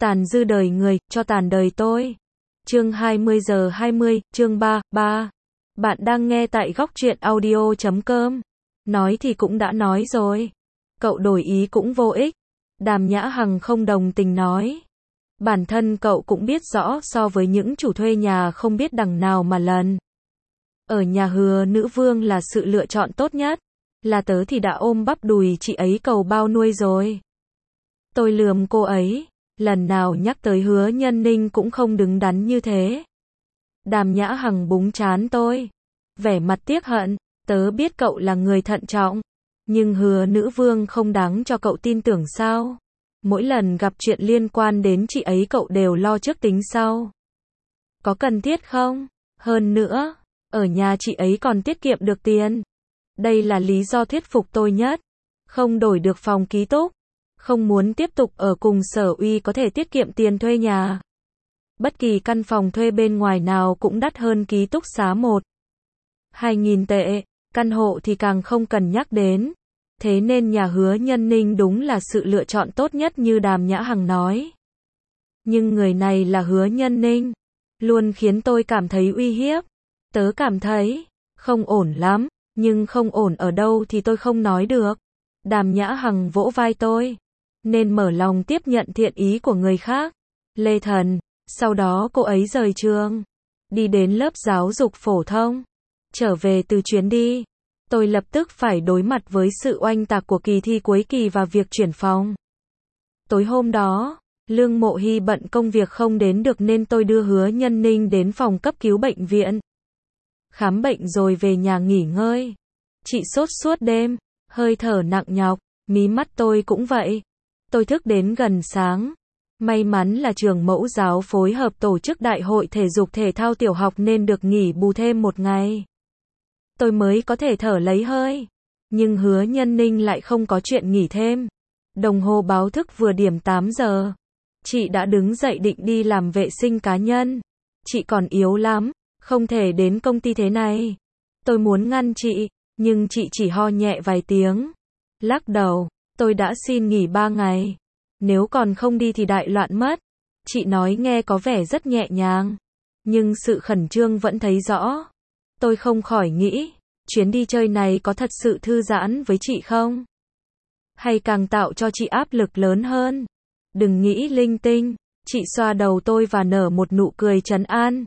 Tàn dư đời người, cho tàn đời tôi. Chương 20 giờ 20, chương 3. Bạn đang nghe tại góc truyện audio.com. Nói thì cũng đã nói rồi. Cậu đổi ý cũng vô ích. Đàm Nhã Hằng không đồng tình nói. Bản thân cậu cũng biết rõ so với những chủ thuê nhà không biết đằng nào mà lần. Ở nhà Hứa Nữ Vương là sự lựa chọn tốt nhất. Là tớ thì đã ôm bắp đùi chị ấy cầu bao nuôi rồi. Tôi lườm cô ấy. Lần nào nhắc tới Hứa Nhân Ninh cũng không đứng đắn như thế. Đàm Nhã Hằng búng trán tôi. Vẻ mặt tiếc hận, tớ biết cậu là người thận trọng. Nhưng Hứa Nữ Vương không đáng cho cậu tin tưởng sao? Mỗi lần gặp chuyện liên quan đến chị ấy cậu đều lo trước tính sau. Có cần thiết không? Hơn nữa, ở nhà chị ấy còn tiết kiệm được tiền. Đây là lý do thuyết phục tôi nhất. Không đổi được phòng ký túc. Không muốn tiếp tục ở cùng Sở Uy có thể tiết kiệm tiền thuê nhà. Bất kỳ căn phòng thuê bên ngoài nào cũng đắt hơn ký túc xá 2.000 tệ, căn hộ thì càng không cần nhắc đến. Thế nên nhà Hứa Nhân Ninh đúng là sự lựa chọn tốt nhất như Đàm Nhã Hằng nói. Nhưng người này là Hứa Nhân Ninh, luôn khiến tôi cảm thấy uy hiếp. Tớ cảm thấy không ổn lắm, nhưng không ổn ở đâu thì tôi không nói được. Đàm Nhã Hằng vỗ vai tôi. Nên mở lòng tiếp nhận thiện ý của người khác. Lê Thần, sau đó cô ấy rời trường, đi đến lớp giáo dục phổ thông. Trở về từ chuyến đi, tôi lập tức phải đối mặt với sự oanh tạc của kỳ thi cuối kỳ và việc chuyển phòng. Tối hôm đó, Lương Mộ Hy bận công việc không đến được nên tôi đưa Hứa Nhân Ninh đến phòng cấp cứu bệnh viện. Khám bệnh rồi về nhà nghỉ ngơi. Chị sốt suốt đêm, hơi thở nặng nhọc, mí mắt tôi cũng vậy. Tôi thức đến gần sáng. May mắn là trường mẫu giáo phối hợp tổ chức đại hội thể dục thể thao tiểu học nên được nghỉ bù thêm một ngày. Tôi mới có thể thở lấy hơi. Nhưng Hứa Nhân Ninh lại không có chuyện nghỉ thêm. Đồng hồ báo thức vừa điểm 8 giờ. Chị đã đứng dậy định đi làm vệ sinh cá nhân. Chị còn yếu lắm, không thể đến công ty thế này. Tôi muốn ngăn chị, nhưng chị chỉ ho nhẹ vài tiếng. Lắc đầu. Tôi đã xin nghỉ 3 ngày. Nếu còn không đi thì đại loạn mất. Chị nói nghe có vẻ rất nhẹ nhàng. Nhưng sự khẩn trương vẫn thấy rõ. Tôi không khỏi nghĩ, chuyến đi chơi này có thật sự thư giãn với chị không? Hay càng tạo cho chị áp lực lớn hơn? Đừng nghĩ linh tinh. Chị xoa đầu tôi và nở một nụ cười trấn an.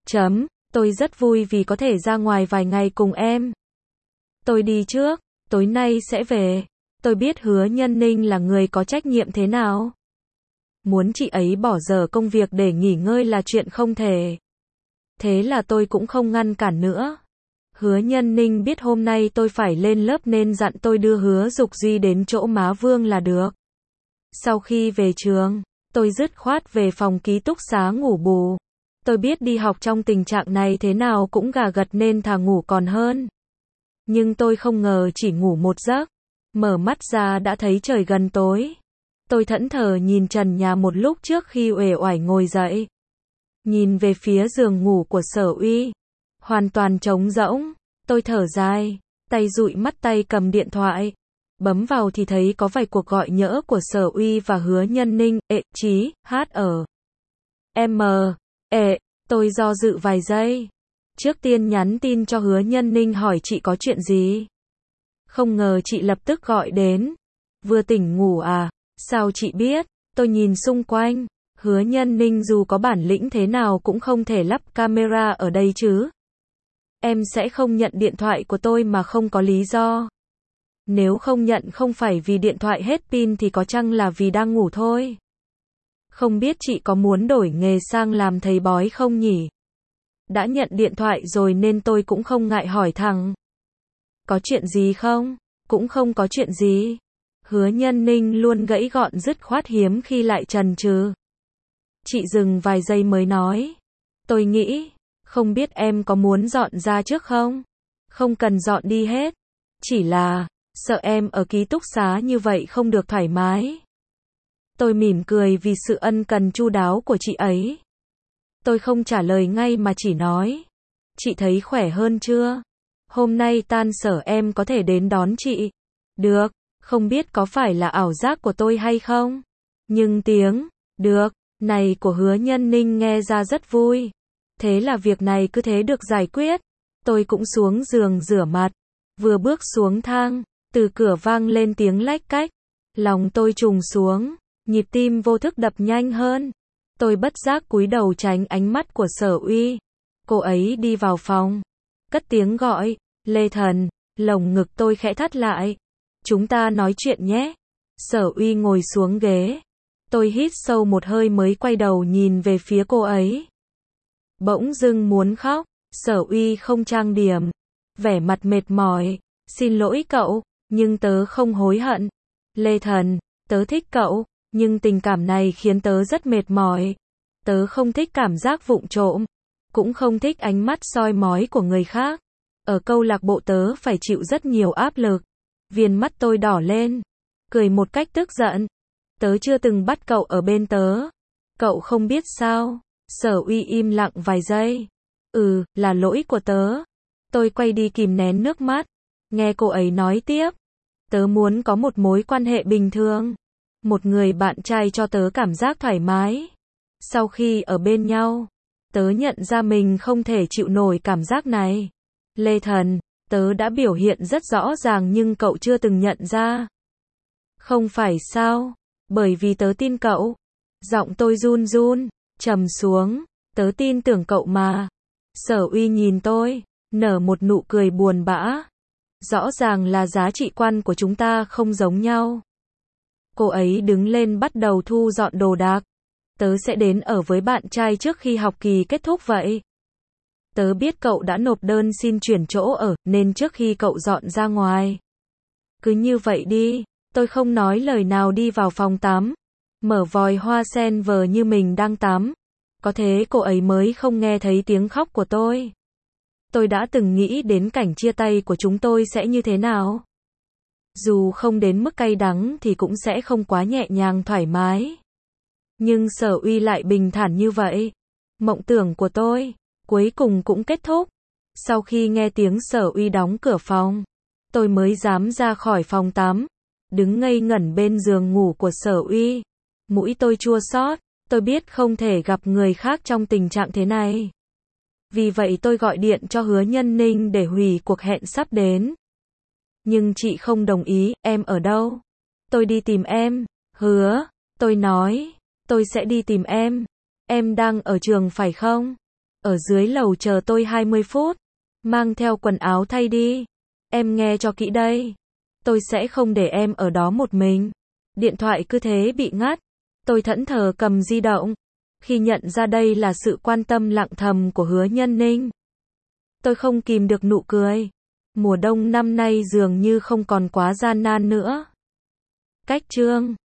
Tôi rất vui vì có thể ra ngoài vài ngày cùng em. Tôi đi trước, tối nay sẽ về. Tôi biết Hứa Nhân Ninh là người có trách nhiệm thế nào. Muốn chị ấy bỏ giờ công việc để nghỉ ngơi là chuyện không thể. Thế là tôi cũng không ngăn cản nữa. Hứa Nhân Ninh biết hôm nay tôi phải lên lớp nên dặn tôi đưa Hứa Dục Duy đến chỗ má Vương là được. Sau khi về trường, tôi dứt khoát về phòng ký túc xá ngủ bù. Tôi biết đi học trong tình trạng này thế nào cũng gà gật nên thà ngủ còn hơn. Nhưng tôi không ngờ chỉ ngủ một giấc. Mở mắt ra đã thấy trời gần tối. Tôi thẫn thờ nhìn trần nhà một lúc trước khi uể oải ngồi dậy. Nhìn về phía giường ngủ của Sở Uy. Hoàn toàn trống rỗng. Tôi thở dài. Tay dụi mắt tay cầm điện thoại. Bấm vào thì thấy có vài cuộc gọi nhỡ của Sở Uy và Hứa Nhân Ninh. Chí, hát ở. Tôi do dự vài giây. Trước tiên nhắn tin cho Hứa Nhân Ninh hỏi chị có chuyện gì. Không ngờ chị lập tức gọi đến. Vừa tỉnh ngủ à? Sao chị biết? Tôi nhìn xung quanh. Hứa Nhân Ninh dù có bản lĩnh thế nào cũng không thể lắp camera ở đây chứ. Em sẽ không nhận điện thoại của tôi mà không có lý do. Nếu không nhận không phải vì điện thoại hết pin thì có chăng là vì đang ngủ thôi. Không biết chị có muốn đổi nghề sang làm thầy bói không nhỉ? Đã nhận điện thoại rồi nên tôi cũng không ngại hỏi thẳng. Có chuyện gì không? Cũng không có chuyện gì. Hứa Nhân Ninh luôn gãy gọn dứt khoát hiếm khi lại chần chừ. Chị dừng vài giây mới nói. Tôi nghĩ, không biết em có muốn dọn ra trước không? Không cần dọn đi hết. Chỉ là, sợ em ở ký túc xá như vậy không được thoải mái. Tôi mỉm cười vì sự ân cần chu đáo của chị ấy. Tôi không trả lời ngay mà chỉ nói. Chị thấy khỏe hơn chưa? Hôm nay tan sở em có thể đến đón chị. Được, không biết có phải là ảo giác của tôi hay không? Nhưng được, này của Hứa Nhân Ninh nghe ra rất vui. Thế là việc này cứ thế được giải quyết. Tôi cũng xuống giường rửa mặt. Vừa bước xuống thang, từ cửa vang lên tiếng lách cách. Lòng tôi trùng xuống, nhịp tim vô thức đập nhanh hơn. Tôi bất giác cúi đầu tránh ánh mắt của Sở Uy. Cô ấy đi vào phòng, cất tiếng gọi, Lê Thần, lồng ngực tôi khẽ thắt lại. Chúng ta nói chuyện nhé. Sở Uy ngồi xuống ghế. Tôi hít sâu một hơi mới quay đầu nhìn về phía cô ấy. Bỗng dưng muốn khóc. Sở Uy không trang điểm, vẻ mặt mệt mỏi. Xin lỗi cậu, nhưng tớ không hối hận. Lê Thần, tớ thích cậu, nhưng tình cảm này khiến tớ rất mệt mỏi. Tớ không thích cảm giác vụng trộm, cũng không thích ánh mắt soi mói của người khác. Ở câu lạc bộ tớ phải chịu rất nhiều áp lực. Viền mắt tôi đỏ lên, cười một cách tức giận. Tớ chưa từng bắt cậu ở bên tớ. Cậu không biết sao? Sở Uy im lặng vài giây. Là lỗi của tớ. Tôi quay đi kìm nén nước mắt. Nghe cô ấy nói tiếp. Tớ muốn có một mối quan hệ bình thường. Một người bạn trai cho tớ cảm giác thoải mái. Sau khi ở bên nhau, tớ nhận ra mình không thể chịu nổi cảm giác này. Lê Thần, tớ đã biểu hiện rất rõ ràng nhưng cậu chưa từng nhận ra. Không phải sao? Bởi vì tớ tin cậu. Giọng tôi run run, trầm xuống. Tớ tin tưởng cậu mà. Sở Uy nhìn tôi, nở một nụ cười buồn bã. Rõ ràng là giá trị quan của chúng ta không giống nhau. Cô ấy đứng lên bắt đầu thu dọn đồ đạc. Tớ sẽ đến ở với bạn trai trước khi học kỳ kết thúc vậy. Tớ biết cậu đã nộp đơn xin chuyển chỗ ở, nên trước khi cậu dọn ra ngoài. Cứ như vậy đi. Tôi không nói lời nào đi vào phòng tắm. Mở vòi hoa sen vờ như mình đang tắm. Có thế cô ấy mới không nghe thấy tiếng khóc của tôi. Tôi đã từng nghĩ đến cảnh chia tay của chúng tôi sẽ như thế nào. Dù không đến mức cay đắng thì cũng sẽ không quá nhẹ nhàng thoải mái. Nhưng Sở Uy lại bình thản như vậy. Mộng tưởng của tôi, cuối cùng cũng kết thúc. Sau khi nghe tiếng Sở Uy đóng cửa phòng, tôi mới dám ra khỏi phòng tắm. Đứng ngây ngẩn bên giường ngủ của Sở Uy. Mũi tôi chua xót. Tôi biết không thể gặp người khác trong tình trạng thế này. Vì vậy tôi gọi điện cho Hứa Nhân Ninh để hủy cuộc hẹn sắp đến. Nhưng chị không đồng ý. Em ở đâu? Tôi đi tìm em. Hứa, tôi nói, tôi sẽ đi tìm em. Em đang ở trường phải không? Ở dưới lầu chờ tôi 20 phút. Mang theo quần áo thay đi. Em nghe cho kỹ đây. Tôi sẽ không để em ở đó một mình. Điện thoại cứ thế bị ngắt. Tôi thẫn thờ cầm di động. Khi nhận ra đây là sự quan tâm lặng thầm của Hứa Nhân Ninh, tôi không kìm được nụ cười. Mùa đông năm nay dường như không còn quá gian nan nữa. Cách chương